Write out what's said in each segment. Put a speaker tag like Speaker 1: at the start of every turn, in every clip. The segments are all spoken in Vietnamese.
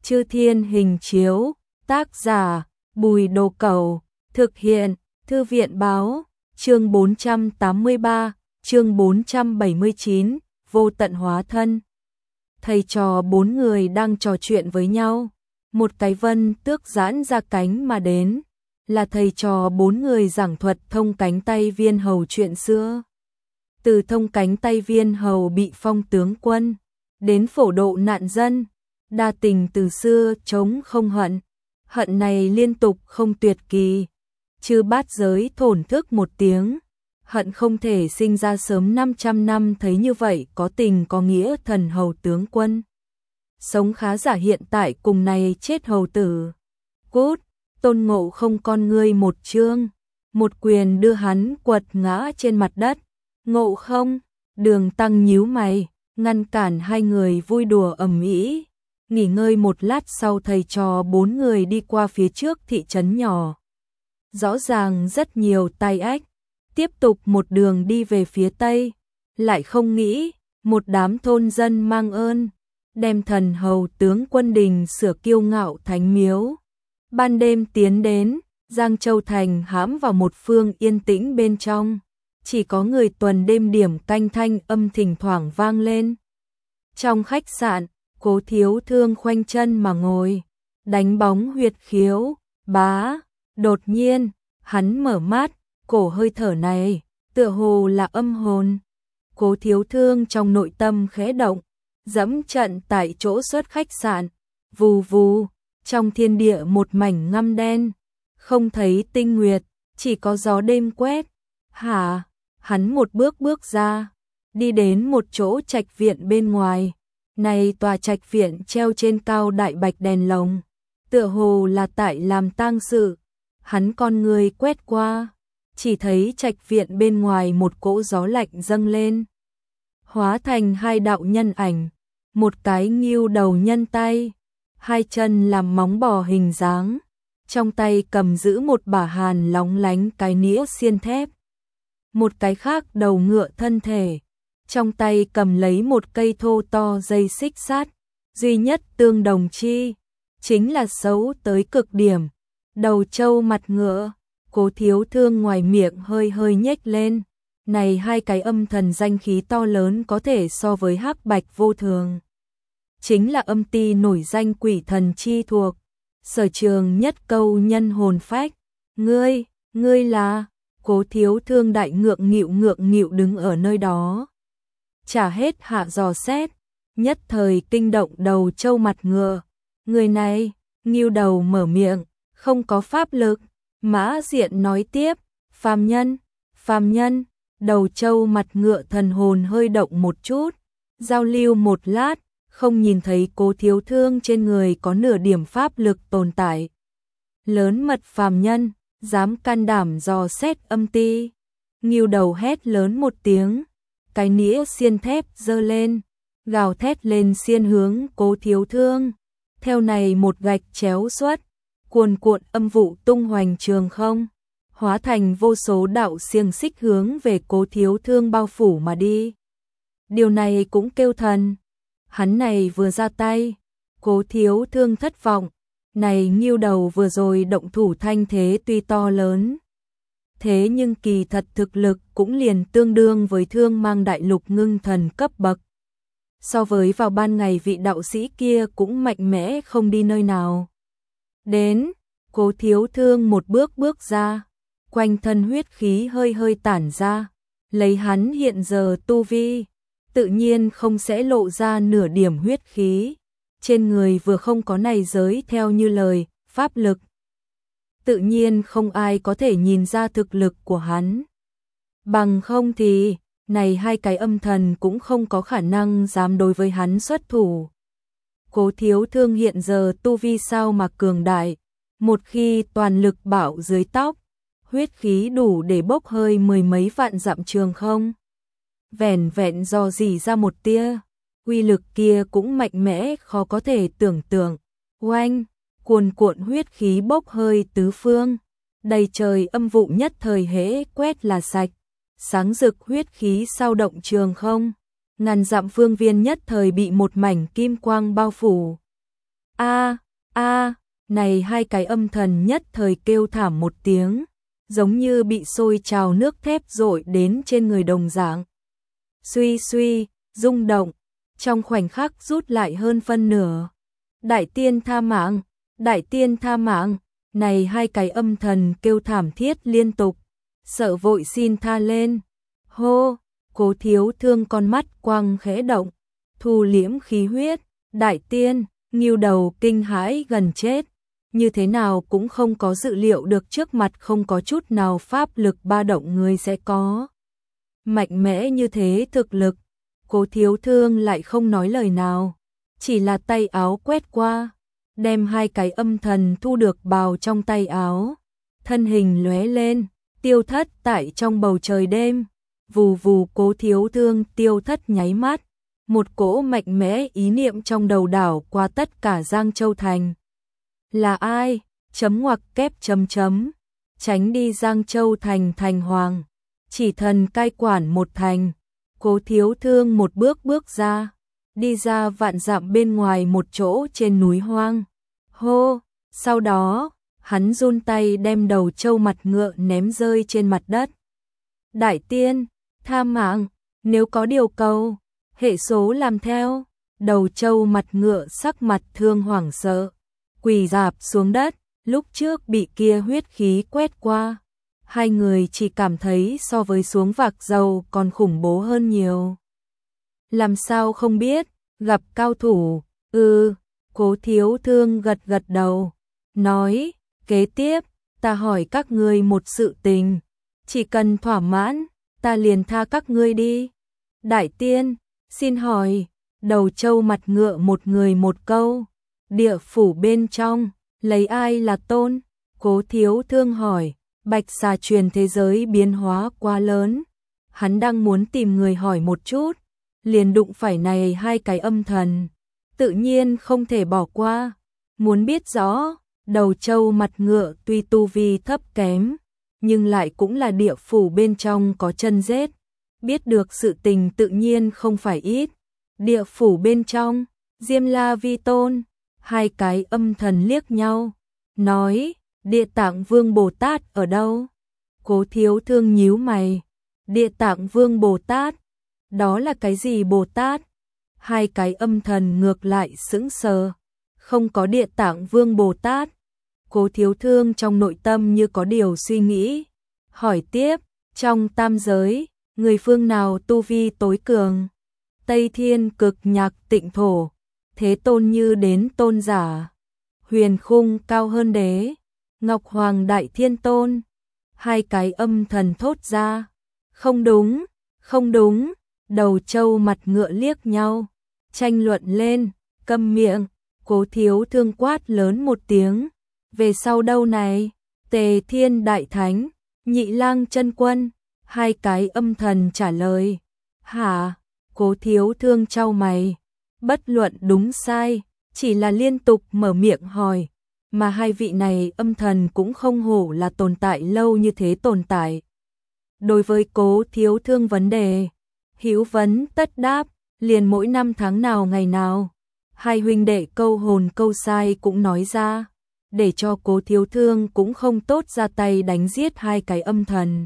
Speaker 1: Chư Thiên Hình Chiếu, tác giả, Bùi Đồ Cẩu, thực hiện, Thư viện Báo, chương 483, chương 479, vô tận hóa thân. Thầy trò 4 người đang trò chuyện với nhau, một cái vân tước giãn ra cánh mà đến, là thầy trò 4 người giảng thuật Thông Cánh Tay Viên Hầu chuyện xưa. Từ Thông Cánh Tay Viên Hầu bị phong tướng quân, đến phổ độ nạn dân, đa tình từ xưa chống không hận, hận này liên tục không tuyệt kỳ, chư bát giới thổn thức một tiếng, hận không thể sinh ra sớm 500 năm thấy như vậy có tình có nghĩa thần hầu tướng quân. Sống khá giả hiện tại cùng này chết hầu tử. Cút, Tôn Ngộ Không con ngươi một chương, một quyền đưa hắn quật ngã trên mặt đất. Ngộ Không, Đường Tăng nhíu mày, ngăn cản hai người vui đùa ầm ĩ. Nghỉ ngơi một lát sau thầy trò 4 người đi qua phía trước thị trấn nhỏ. Rõ ràng rất nhiều tai ách, tiếp tục một đường đi về phía tây, lại không nghĩ, một đám thôn dân mang ơn, đem thần hầu tướng quân đình sửa kiêu ngạo thánh miếu. Ban đêm tiến đến, Giang Châu Thành hãm vào một phương yên tĩnh bên trong, chỉ có người tuần đêm điểm canh thanh âm thỉnh thoảng vang lên. Trong khách sạn, Cố Thiếu Thương khoanh chân mà ngồi, đánh bóng huyệt khiếu, bá, đột nhiên, hắn mở mắt, cổ hơi thở này, tựa hồ là âm hồn. Cố Thiếu Thương trong nội tâm khẽ động, dẫm trận tại chỗ xuất khách sạn, vù vù, trong thiên địa một mảnh ngăm đen, không thấy tinh nguyệt, chỉ có gió đêm quét. Hả, hắn một bước bước ra, đi đến một chỗ trạch viện bên ngoài. Này tòa trạch viện treo trên cao đại bạch đèn lồng, tựa hồ là tại làm tang sự. Hắn con người quét qua, chỉ thấy trạch viện bên ngoài một cỗ gió lạnh dâng lên, hóa thành hai đạo nhân ảnh, một cái ngưu đầu nhân tay, hai chân làm móng bò hình dáng, trong tay cầm giữ một bả hàn lóng lánh cái nĩa xiên thép, một cái khác đầu ngựa thân thể, trong tay cầm lấy một cây thô to dây xích sắt, duy nhất tương đồng chi, chính là xấu tới cực điểm, đầu trâu mặt ngựa. Cố Thiếu Thương ngoài miệng hơi hơi nhếch lên, này hai cái âm thần danh khí to lớn có thể so với hắc bạch vô thường. Chính là âm ti nổi danh quỷ thần chi thuộc, Sở Trường nhất câu nhân hồn phách. Ngươi là? Cố Thiếu Thương đại ngượng nghịu đứng ở nơi đó. Chả hết hạ dò xét, nhất thời kinh động đầu trâu mặt ngựa. Người này, ngưu đầu mở miệng, không có pháp lực. Mã Diện nói tiếp, phàm nhân, đầu trâu mặt ngựa thần hồn hơi động một chút, giao lưu một lát, không nhìn thấy Cố Thiếu Thương trên người có nửa điểm pháp lực tồn tại. Lớn mật phàm nhân, dám can đảm dò xét âm ti. Ngưu đầu hét lớn một tiếng, cái nĩa xiên thép giơ lên, gào thét lên xiên hướng Cố Thiếu Thương. Theo này một gạch chéo xuất, cuồn cuộn âm vụ tung hoành trường không, hóa thành vô số đạo xiềng xích hướng về Cố Thiếu Thương bao phủ mà đi. Điều này cũng kêu thần. Hắn này vừa ra tay, Cố Thiếu Thương thất vọng. Này ngưu đầu vừa rồi động thủ thanh thế tuy to lớn, thế nhưng kỳ thật thực lực cũng liền tương đương với Thương Mang đại lục ngưng thần cấp bậc. So với vào ban ngày vị đạo sĩ kia cũng mạnh mẽ không đi nơi nào. Đến, Cố Thiếu Thương một bước bước ra, quanh thân huyết khí hơi hơi tản ra, lấy hắn hiện giờ tu vi, tự nhiên không sẽ lộ ra nửa điểm huyết khí. Trên người vừa không có này giới theo như lời, pháp lực. Tự nhiên không ai có thể nhìn ra thực lực của hắn. Bằng không thì, này hai cái âm thần cũng không có khả năng dám đối với hắn xuất thủ. Cố Thiếu Thương hiện giờ tu vi sao mà cường đại, một khi toàn lực bạo dưới tóc, huyết khí đủ để bốc hơi mười mấy vạn dặm trường không. Vẻn vẹn dò dỉ ra một tia, uy lực kia cũng mạnh mẽ khó có thể tưởng tượng. Oanh, cuồn cuộn huyết khí bốc hơi tứ phương, đầy trời âm vụ nhất thời hễ quét là sạch, sáng rực huyết khí sao động trường không, ngàn dặm phương viên nhất thời bị một mảnh kim quang bao phủ. A, a, này hai cái âm thần nhất thời kêu thảm một tiếng, giống như bị sôi trào nước thép dội đến trên người đồng dạng. Suy suy, rung động, trong khoảnh khắc rút lại hơn phân nửa. Đại tiên tha mạng, đại tiên tha mạng, này hai cái âm thần kêu thảm thiết liên tục, sợ vội xin tha lên. Hô, Cố Thiếu Thương con mắt quang khẽ động, thu liễm khí huyết, đại tiên, Ngưu Đầu kinh hãi gần chết, như thế nào cũng không có dự liệu được trước mặt không có chút nào pháp lực ba động người sẽ có. Mạnh mẽ như thế thực lực, Cố Thiếu Thương lại không nói lời nào, chỉ là tay áo quét qua, đem hai cái âm thần thu được bào trong tay áo, thân hình lóe lên, tiêu thất tại trong bầu trời đêm. Vù vù, Cố Thiếu Thương tiêu thất nháy mắt, một cỗ mạnh mẽ ý niệm trong đầu đảo qua tất cả Giang Châu Thành. Là ai? Chấm ngoặc kép chấm chấm. Tránh đi Giang Châu Thành thành hoàng. Chỉ thần cai quản một thành. Cố Thiếu Thương một bước bước ra, đi ra vạn dặm bên ngoài một chỗ trên núi hoang. Hô, sau đó, hắn run tay đem đầu trâu mặt ngựa ném rơi trên mặt đất. Đại tiên, tha mạng, nếu có điều cầu, hệ số làm theo. Đầu trâu mặt ngựa sắc mặt thương hoảng sợ, quỳ rạp xuống đất, lúc trước bị kia huyết khí quét qua. Hai người chỉ cảm thấy so với xuống vạc dầu còn khủng bố hơn nhiều. Làm sao không biết, gặp cao thủ, Cố Thiếu Thương gật gật đầu, nói, kế tiếp, ta hỏi các ngươi một sự tình, chỉ cần thỏa mãn, ta liền tha các ngươi đi. Đại tiên, xin hỏi, đầu trâu mặt ngựa một người một câu, địa phủ bên trong, lấy ai là tôn? Cố Thiếu Thương hỏi, Bạch Xà truyền thế giới biến hóa quá lớn, hắn đang muốn tìm người hỏi một chút, liền đụng phải này hai cái âm thần, tự nhiên không thể bỏ qua. Muốn biết rõ, đầu trâu mặt ngựa tuy tu vi thấp kém, nhưng lại cũng là địa phủ bên trong có chân rết, biết được sự tình tự nhiên không phải ít. Địa phủ bên trong, Diêm La Vi Tôn, hai cái âm thần liếc nhau, nói, Địa Tạng Vương Bồ Tát ở đâu? Cố Thiếu Thương nhíu mày, Địa Tạng Vương Bồ Tát, đó là cái gì Bồ Tát? Hai cái âm thần ngược lại sững sờ, không có Địa Tạng Vương Bồ Tát. Cố Thiếu Thương trong nội tâm như có điều suy nghĩ, hỏi tiếp, trong tam giới, người phương nào tu vi tối cường? Tây Thiên Cực Nhạc Tịnh Thổ, Thế Tôn như đến tôn giả, Huyền Khung Cao Hơn Đế, Ngọc Hoàng Đại Thiên Tôn. Hai cái âm thần thốt ra, không đúng, không đúng. Đầu trâu mặt ngựa liếc nhau, tranh luận lên, câm miệng. Cố Thiếu Thương quát lớn một tiếng, về sau đâu này? Tề Thiên Đại Thánh, Nhị Lang Chân Quân. Hai cái âm thần trả lời, hả? Cố Thiếu Thương chau mày, bất luận đúng sai, chỉ là liên tục mở miệng hỏi, mà hai vị này âm thần cũng không hổ là tồn tại lâu như thế tồn tại. Đối với Cố Thiếu Thương vấn đề, hữu vấn tất đáp, liền mỗi năm tháng nào ngày nào, hai huynh đệ câu hồn câu sai cũng nói ra, để cho Cố Thiếu Thương cũng không tốt ra tay đánh giết hai cái âm thần.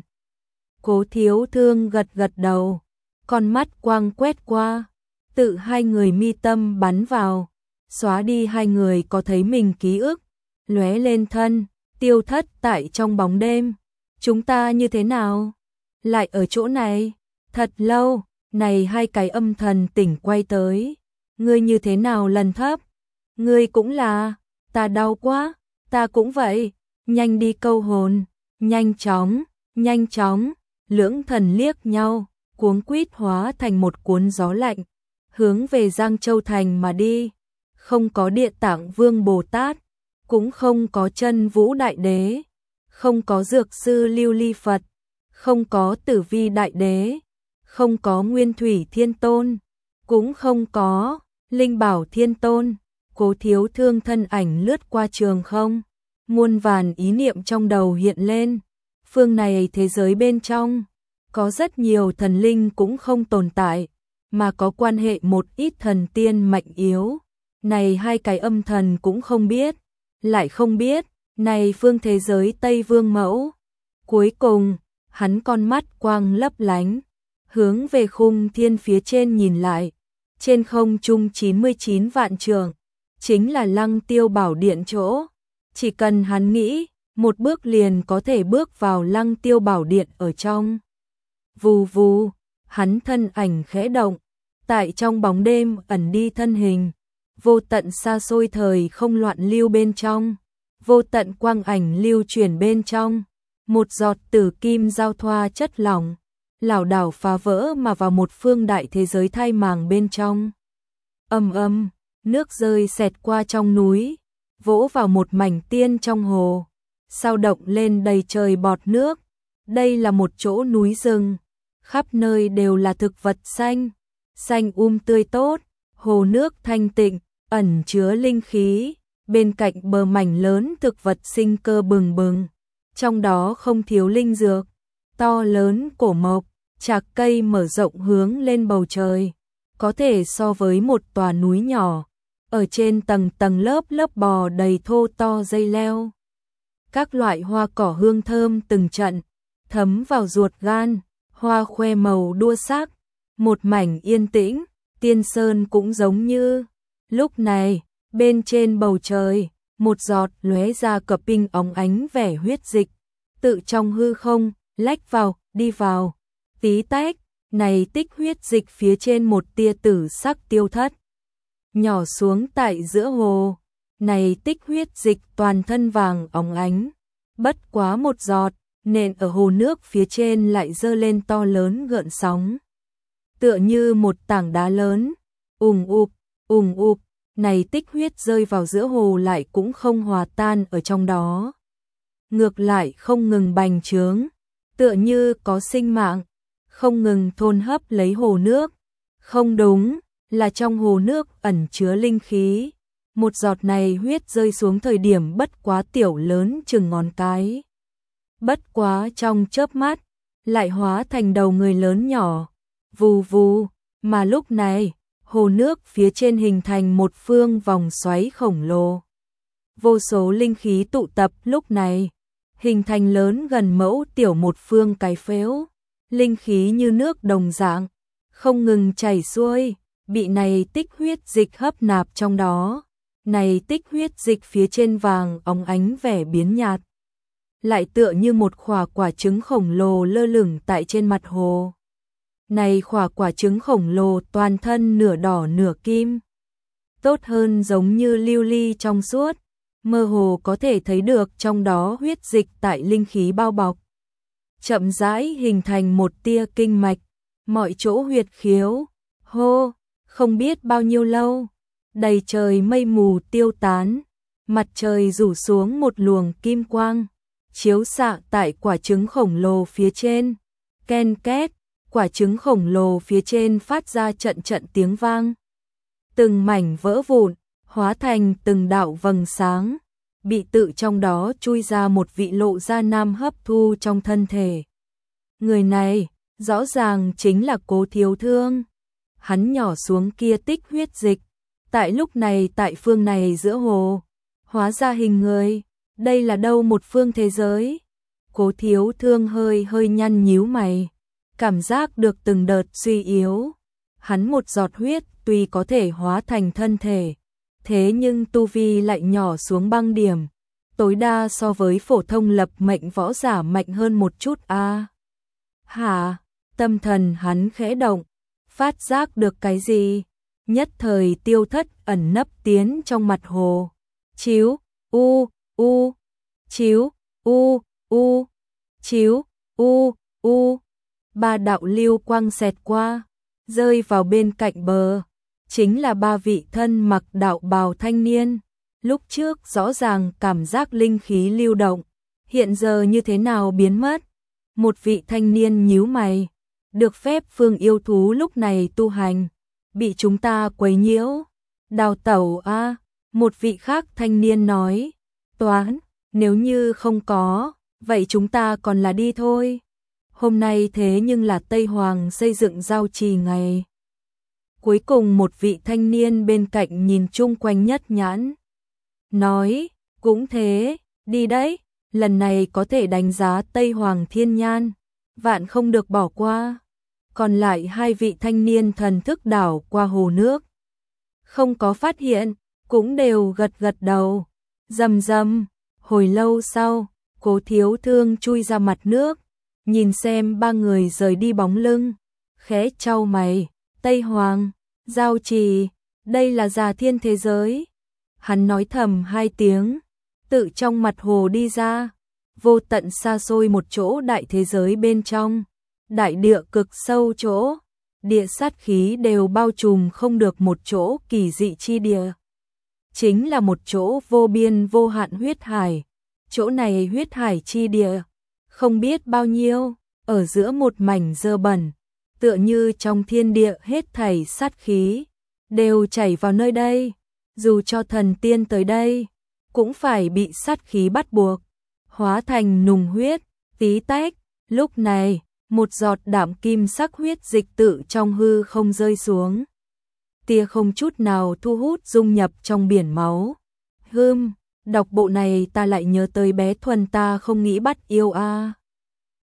Speaker 1: Cố Thiếu Thương gật gật đầu, con mắt quang quét qua, tự hai người mi tâm bắn vào, xóa đi hai người có thấy mình ký ức, lóe lên thân, tiêu thất tại trong bóng đêm. Chúng ta như thế nào? Lại ở chỗ này? Thật lâu, này hai cái âm thần tỉnh quay tới. Ngươi như thế nào lần thấp? Ngươi cũng là, ta đau quá, ta cũng vậy, nhanh đi câu hồn, nhanh chóng, nhanh chóng. Lưỡng thần liếc nhau, cuống quýt hóa thành một cuốn gió lạnh, hướng về Giang Châu Thành mà đi. Không có Địa Tạng Vương Bồ Tát, cũng không có Chân Vũ Đại Đế, không có Dược Sư Lưu Ly Phật, không có Tử Vi Đại Đế, không có Nguyên Thủy Thiên Tôn, cũng không có Linh Bảo Thiên Tôn. Cố Thiếu Thương thân ảnh lướt qua trường không, muôn vàn ý niệm trong đầu hiện lên. Phương này thế giới bên trong, có rất nhiều thần linh cũng không tồn tại, mà có quan hệ một ít thần tiên mạnh yếu. Này hai cái âm thần cũng không biết, lại không biết, này phương thế giới Tây Vương mẫu. Cuối cùng, hắn con mắt quang lấp lánh, hướng về khung thiên phía trên nhìn lại, trên không trung 99 vạn trượng, chính là Lăng Tiêu Bảo Điện chỗ. Chỉ cần hắn nghĩ, một bước liền có thể bước vào Lăng Tiêu Bảo Điện ở trong. Vù vù, hắn thân ảnh khẽ động, tại trong bóng đêm ẩn đi thân hình, vô tận xa xôi thời không loạn lưu bên trong, vô tận quang ảnh lưu chuyển bên trong, một giọt tử kim giao thoa chất lỏng, lảo đảo phá vỡ mà vào một phương đại thế giới thay màng bên trong. Ầm ầm, nước rơi xẹt qua trong núi, vỗ vào một mảnh tiên trong hồ, sao động lên đầy trời bọt nước. Đây là một chỗ núi rừng, khắp nơi đều là thực vật xanh, xanh tươi tốt, hồ nước thanh tịnh, ẩn chứa linh khí, bên cạnh bờ mảnh lớn thực vật sinh cơ bừng bừng, trong đó không thiếu linh dược, to lớn cổ mộc, chạc cây mở rộng hướng lên bầu trời, có thể so với một tòa núi nhỏ, ở trên tầng tầng lớp lớp bò đầy thô to dây leo. Các loại hoa cỏ hương thơm từng trận, thấm vào ruột gan, hoa khoe màu đua sắc, một mảnh yên tĩnh, tiên sơn cũng giống như. Lúc này, bên trên bầu trời, một giọt lóe ra cặp tinh óng ánh vẻ huyết dịch, tự trong hư không, lách vào, đi vào, tí tách, này tích huyết dịch phía trên một tia tử sắc tiêu thất. Nhỏ xuống tại giữa hồ, này tích huyết dịch toàn thân vàng óng ánh, bất quá một giọt, nền ở hồ nước phía trên lại dơ lên to lớn gợn sóng. Tựa như một tảng đá lớn, ùng ụp, này tích huyết rơi vào giữa hồ lại cũng không hòa tan ở trong đó. Ngược lại không ngừng bành trướng, tựa như có sinh mạng, không ngừng thôn hấp lấy hồ nước. Không đúng, là trong hồ nước ẩn chứa linh khí. Một giọt này huyết rơi xuống thời điểm bất quá tiểu lớn chừng ngón cái. Bất quá trong chớp mắt, lại hóa thành đầu người lớn nhỏ, vù vù, mà lúc này, hồ nước phía trên hình thành một phương vòng xoáy khổng lồ. Vô số linh khí tụ tập lúc này, hình thành lớn gần mẫu tiểu một phương cái phếu, linh khí như nước đồng dạng, không ngừng chảy xuôi, bị này tích huyết dịch hấp nạp trong đó. Này tích huyết dịch phía trên vàng óng ánh vẻ biến nhạt, lại tựa như một khỏa quả trứng khổng lồ lơ lửng tại trên mặt hồ. Này khỏa quả trứng khổng lồ toàn thân nửa đỏ nửa kim, tốt hơn giống như lưu ly trong suốt, mơ hồ có thể thấy được trong đó huyết dịch tại linh khí bao bọc. Chậm rãi hình thành một tia kinh mạch, mọi chỗ huyệt khiếu, hô, không biết bao nhiêu lâu, đầy trời mây mù tiêu tán, mặt trời rủ xuống một luồng kim quang, chiếu xạ tại quả trứng khổng lồ phía trên, ken két, quả trứng khổng lồ phía trên phát ra trận trận tiếng vang. Từng mảnh vỡ vụn, hóa thành từng đạo vầng sáng, bị tự trong đó chui ra một vị lộ gia nam hấp thu trong thân thể. Người này, rõ ràng chính là Cố Thiếu Thương. Hắn nhỏ xuống kia tích huyết dịch, tại lúc này tại phương này giữa hồ, hóa ra hình người, đây là đâu một phương thế giới. Cố Thiếu Thương hơi nhăn nhíu mày, cảm giác được từng đợt suy yếu. Hắn một giọt huyết tuy có thể hóa thành thân thể, thế nhưng tu vi lại nhỏ xuống băng điểm, tối đa so với phổ thông lập mệnh võ giả mạnh hơn một chút a. Hả? Tâm thần hắn khẽ động, phát giác được cái gì? Nhất thời tiêu thất ẩn nấp tiến trong mặt hồ. Chiếu, chiếu, chiếu, ba đạo lưu quang xẹt qua, rơi vào bên cạnh bờ. Chính là ba vị thân mặc đạo bào thanh niên. Lúc trước rõ ràng cảm giác linh khí lưu động, hiện giờ như thế nào biến mất? Một vị thanh niên nhíu mày, được phép phương yêu thú lúc này tu hành, bị chúng ta quấy nhiễu, đào tẩu a. Một vị khác thanh niên nói, toán, nếu như không có, vậy chúng ta còn là đi thôi. Hôm nay thế nhưng là Tây Hoàng xây dựng giao trì ngày. Cuối cùng một vị thanh niên bên cạnh nhìn chung quanh nhất nhãn. Nói, cũng thế, đi đấy, lần này có thể đánh giá Tây Hoàng Thiên Nhan, vạn không được bỏ qua. Còn lại hai vị thanh niên thần thức đảo qua hồ nước. Không có phát hiện, cũng đều gật gật đầu. Rầm rầm, hồi lâu sau, Cố Thiếu Thương chui ra mặt nước, nhìn xem ba người rời đi bóng lưng, khẽ chau mày, Tây Hoàng, Giao Trì, đây là Già Thiên thế giới. Hắn nói thầm hai tiếng, tự trong mặt hồ đi ra, vô tận xa xôi một chỗ đại thế giới bên trong, đại địa cực sâu chỗ, địa sát khí đều bao trùm không được một chỗ kỳ dị chi địa. Chính là một chỗ vô biên vô hạn huyết hải, chỗ này huyết hải chi địa, không biết bao nhiêu, ở giữa một mảnh dơ bẩn, tựa như trong thiên địa hết thảy sát khí, đều chảy vào nơi đây, dù cho thần tiên tới đây, cũng phải bị sát khí bắt buộc, hóa thành nùng huyết, tí tách. Lúc này, một giọt đạm kim sắc huyết dịch tự trong hư không rơi xuống. Tia không chút nào thu hút dung nhập trong biển máu. Đọc bộ này ta lại nhớ tới bé Thuần ta không nghĩ bắt yêu a.